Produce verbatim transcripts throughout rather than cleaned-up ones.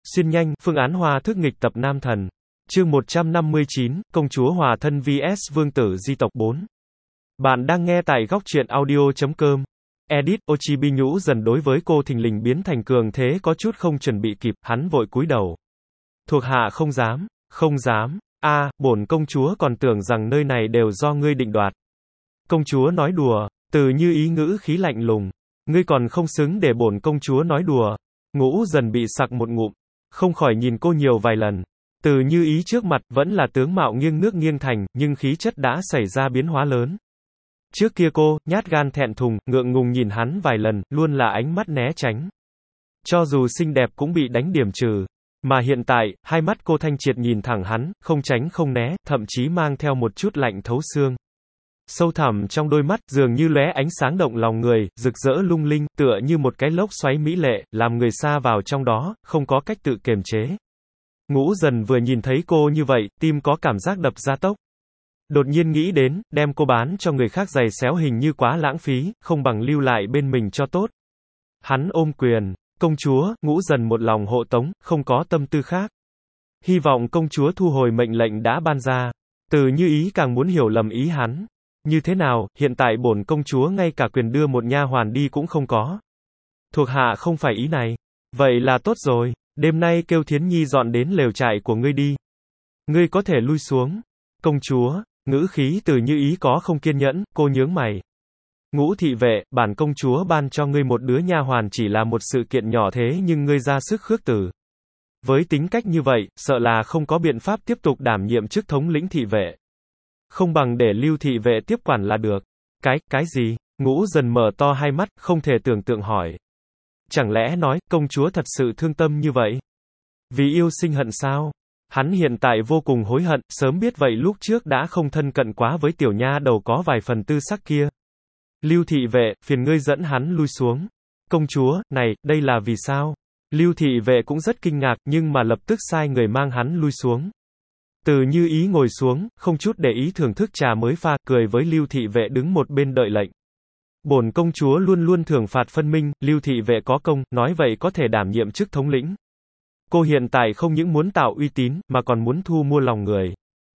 Xuyên nhanh, phương án hòa thức nghịch tập nam thần. Chương một trăm năm mươi chín, Công chúa hòa thân vs Vương tử di tộc bốn. Bạn đang nghe tại góc truyện audio chấm com. Edit, Ochibi nhũ dần đối với cô thình lình biến thành cường thế có chút không chuẩn bị kịp, hắn vội cúi đầu. Thuộc hạ không dám, không dám, a, bổn công chúa còn tưởng rằng nơi này đều do ngươi định đoạt. Công chúa nói đùa, Từ Như Ý ngữ khí lạnh lùng. Ngươi còn không xứng để bổn công chúa nói đùa. Ngũ dần bị sặc một ngụm, không khỏi nhìn cô nhiều vài lần. Từ Như Ý trước mặt vẫn là tướng mạo nghiêng nước nghiêng thành, nhưng khí chất đã xảy ra biến hóa lớn. Trước kia cô, nhát gan thẹn thùng, ngượng ngùng nhìn hắn vài lần, luôn là ánh mắt né tránh. Cho dù xinh đẹp cũng bị đánh điểm trừ. Mà hiện tại, hai mắt cô thanh triệt nhìn thẳng hắn, không tránh không né, thậm chí mang theo một chút lạnh thấu xương. Sâu thẳm trong đôi mắt, dường như lóe ánh sáng động lòng người, rực rỡ lung linh, tựa như một cái lốc xoáy mỹ lệ, làm người sa vào trong đó, không có cách tự kiềm chế. Ngũ dần vừa nhìn thấy cô như vậy, tim có cảm giác đập ra tốc. Đột nhiên nghĩ đến, đem cô bán cho người khác giày xéo hình như quá lãng phí, không bằng lưu lại bên mình cho tốt. Hắn ôm quyền, công chúa, Ngũ dần một lòng hộ tống, không có tâm tư khác. Hy vọng công chúa thu hồi mệnh lệnh đã ban ra. Từ Như Ý càng muốn hiểu lầm ý hắn. Như thế nào, hiện tại bổn công chúa ngay cả quyền đưa một nha hoàn đi cũng không có. Thuộc hạ không phải ý này. Vậy là tốt rồi, đêm nay kêu Thiến Nhi dọn đến lều trại của ngươi đi. Ngươi có thể lui xuống. Công chúa, ngữ khí Từ Như Ý có không kiên nhẫn, cô nhướng mày. Ngũ thị vệ, bản công chúa ban cho ngươi một đứa nha hoàn chỉ là một sự kiện nhỏ thế nhưng ngươi ra sức khước từ. Với tính cách như vậy, sợ là không có biện pháp tiếp tục đảm nhiệm chức thống lĩnh thị vệ. Không bằng để Lưu thị vệ tiếp quản là được. Cái, cái gì? Ngũ dần mở to hai mắt, không thể tưởng tượng hỏi. Chẳng lẽ nói, công chúa thật sự thương tâm như vậy? Vì yêu sinh hận sao? Hắn hiện tại vô cùng hối hận, sớm biết vậy lúc trước đã không thân cận quá với tiểu nha đầu có vài phần tư sắc kia. Lưu thị vệ, phiền ngươi dẫn hắn lui xuống. Công chúa, này, đây là vì sao? Lưu thị vệ cũng rất kinh ngạc, nhưng mà lập tức sai người mang hắn lui xuống. Từ Như Ý ngồi xuống, không chút để ý thưởng thức trà mới pha, cười với Lưu thị vệ đứng một bên đợi lệnh. Bổn công chúa luôn luôn thưởng phạt phân minh, Lưu thị vệ có công, nói vậy có thể đảm nhiệm chức thống lĩnh. Cô hiện tại không những muốn tạo uy tín, mà còn muốn thu mua lòng người.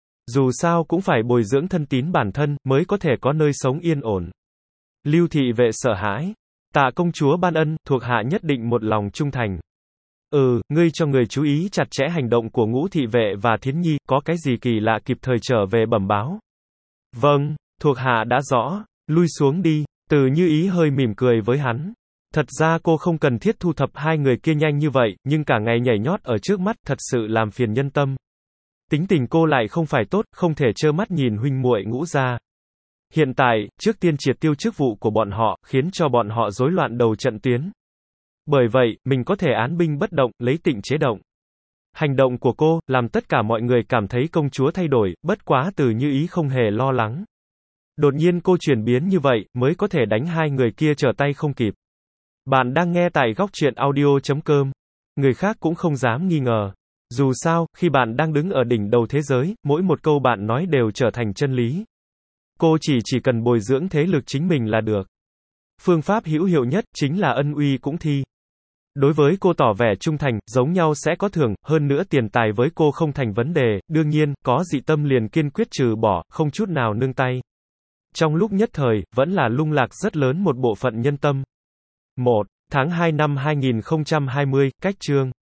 Dù sao cũng phải bồi dưỡng thân tín bản thân, mới có thể có nơi sống yên ổn. Lưu thị vệ sợ hãi. Tạ công chúa ban ân, thuộc hạ nhất định một lòng trung thành. Ừ, ngươi cho người chú ý chặt chẽ hành động của Ngũ thị vệ và Thiến Nhi, có cái gì kỳ lạ kịp thời trở về bẩm báo. Vâng, thuộc hạ đã rõ, lui xuống đi. Từ Như Ý hơi mỉm cười với hắn. Thật ra cô không cần thiết thu thập hai người kia nhanh như vậy, nhưng cả ngày nhảy nhót ở trước mắt, thật sự làm phiền nhân tâm. Tính tình cô lại không phải tốt, không thể trơ mắt nhìn huynh muội Ngũ gia. Hiện tại, trước tiên triệt tiêu chức vụ của bọn họ, khiến cho bọn họ rối loạn đầu trận tuyến. Bởi vậy, mình có thể án binh bất động, lấy tịnh chế động. Hành động của cô, làm tất cả mọi người cảm thấy công chúa thay đổi, bất quá Từ Như Ý không hề lo lắng. Đột nhiên cô chuyển biến như vậy, mới có thể đánh hai người kia trở tay không kịp. Bạn đang nghe tại góc truyện audio chấm com. Người khác cũng không dám nghi ngờ. Dù sao, khi bạn đang đứng ở đỉnh đầu thế giới, mỗi một câu bạn nói đều trở thành chân lý. Cô chỉ chỉ cần bồi dưỡng thế lực chính mình là được. Phương pháp hữu hiệu nhất, chính là ân uy cũng thi. Đối với cô tỏ vẻ trung thành, giống nhau sẽ có thưởng, hơn nữa tiền tài với cô không thành vấn đề, đương nhiên, có dị tâm liền kiên quyết trừ bỏ, không chút nào nương tay. Trong lúc nhất thời, vẫn là lung lạc rất lớn một bộ phận nhân tâm. một. Tháng hai năm hai nghìn không trăm hai mươi, cách chương.